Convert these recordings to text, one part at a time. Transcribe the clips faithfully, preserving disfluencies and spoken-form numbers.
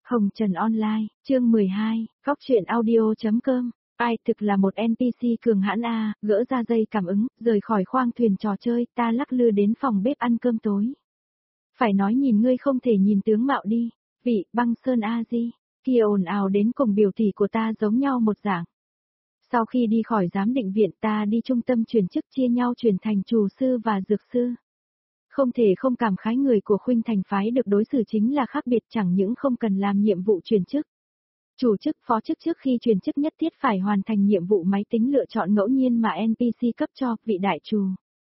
Hồng Trần Online, chương mười hai, Cóc truyện audio.com. Ai thực là một en pê xê cường hãn a, gỡ ra dây cảm ứng, rời khỏi khoang thuyền trò chơi, ta lắc lư đến phòng bếp ăn cơm tối. Phải nói nhìn ngươi không thể nhìn tướng mạo đi, vị Băng Sơn a di, kia ồn ào đến cùng biểu tỷ của ta giống nhau một dạng. Sau khi đi khỏi giám định viện ta đi trung tâm chuyển chức chia nhau chuyển thành chủ sư và dược sư. Không thể không cảm khái người của Khuynh Thành phái được đối xử chính là khác biệt, chẳng những không cần làm nhiệm vụ chuyển chức. Chủ chức phó chức trước khi chuyển chức nhất thiết phải hoàn thành nhiệm vụ máy tính lựa chọn ngẫu nhiên mà en pê xê cấp cho, vị đại trù,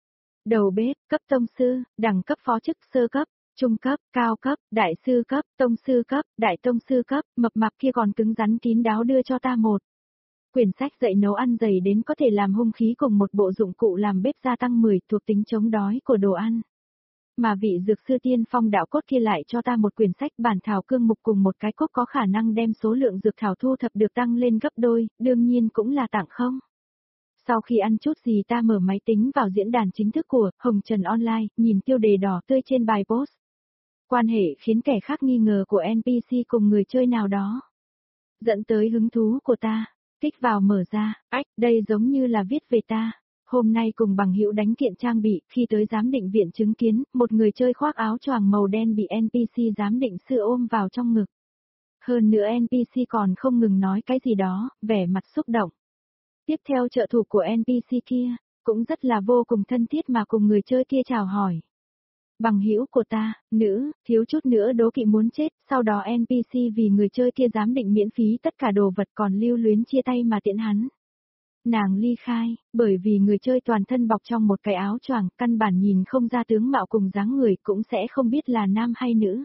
đầu bếp, cấp tông sư, đẳng cấp phó chức sơ cấp, trung cấp, cao cấp, đại sư cấp, tông sư cấp, đại tông sư cấp, mập mạp kia còn cứng rắn kín đáo đưa cho ta một quyển sách dạy nấu ăn dày đến có thể làm hung khí cùng một bộ dụng cụ làm bếp gia tăng mười thuộc tính chống đói của đồ ăn. Mà vị dược sư tiên phong đạo cốt kia lại cho ta một quyển sách bản thảo cương mục cùng một cái cốc có khả năng đem số lượng dược thảo thu thập được tăng lên gấp đôi, đương nhiên cũng là tặng không. Sau khi ăn chút gì ta mở máy tính vào diễn đàn chính thức của Hồng Trần Online, nhìn tiêu đề đỏ tươi trên bài post. Quan hệ khiến kẻ khác nghi ngờ của en pê xê cùng người chơi nào đó. Dẫn tới hứng thú của ta, kích vào mở ra, ách, đây giống như là viết về ta. Hôm nay cùng bằng hữu đánh kiện trang bị, khi tới giám định viện chứng kiến, một người chơi khoác áo choàng màu đen bị en pê xê giám định sư ôm vào trong ngực. Hơn nữa en pê xê còn không ngừng nói cái gì đó, vẻ mặt xúc động. Tiếp theo trợ thủ của en pê xê kia, cũng rất là vô cùng thân thiết mà cùng người chơi kia chào hỏi. Bằng hữu của ta, nữ, thiếu chút nữa đố kỵ muốn chết, sau đó en pê xê vì người chơi kia giám định miễn phí tất cả đồ vật còn lưu luyến chia tay mà tiễn hắn. Nàng ly khai, bởi vì người chơi toàn thân bọc trong một cái áo choàng, căn bản nhìn không ra tướng mạo cùng dáng người, cũng sẽ không biết là nam hay nữ.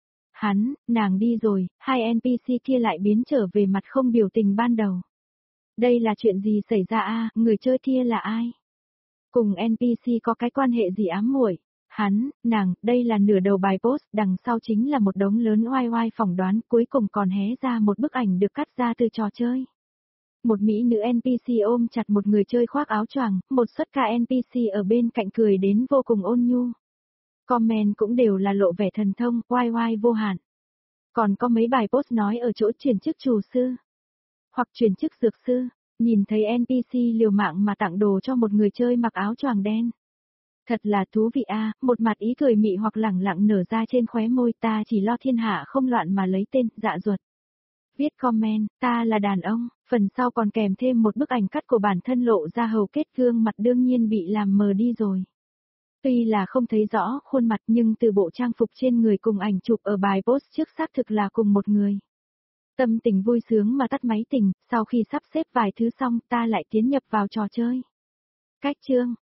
Hắn, nàng đi rồi, hai en pê xê kia lại biến trở về mặt không biểu tình ban đầu. Đây là chuyện gì xảy ra a, người chơi kia là ai? Cùng en pê xê có cái quan hệ gì ám muội? Hắn, nàng, đây là nửa đầu bài post, đằng sau chính là một đống lớn oai oai phỏng đoán, cuối cùng còn hé ra một bức ảnh được cắt ra từ trò chơi. Một mỹ nữ en pê xê ôm chặt một người chơi khoác áo choàng, một suất ca en pê xê ở bên cạnh cười đến vô cùng ôn nhu. Comment cũng đều là lộ vẻ thần thông, oai oai vô hạn. Còn có mấy bài post nói ở chỗ chuyển chức chủ sư, hoặc chuyển chức dược sư, nhìn thấy en pê xê liều mạng mà tặng đồ cho một người chơi mặc áo choàng đen. Thật là thú vị a, một mặt ý cười mị hoặc lẳng lặng nở ra trên khóe môi, ta chỉ lo thiên hạ không loạn mà lấy tên, dạ ruột. Viết comment, ta là đàn ông, phần sau còn kèm thêm một bức ảnh cắt của bản thân lộ ra hầu kết, gương mặt đương nhiên bị làm mờ đi rồi. Tuy là không thấy rõ khuôn mặt nhưng từ bộ trang phục trên người cùng ảnh chụp ở bài post trước xác thực là cùng một người. Tâm tình vui sướng mà tắt máy tình, sau khi sắp xếp vài thứ xong ta lại tiến nhập vào trò chơi. Cách chương,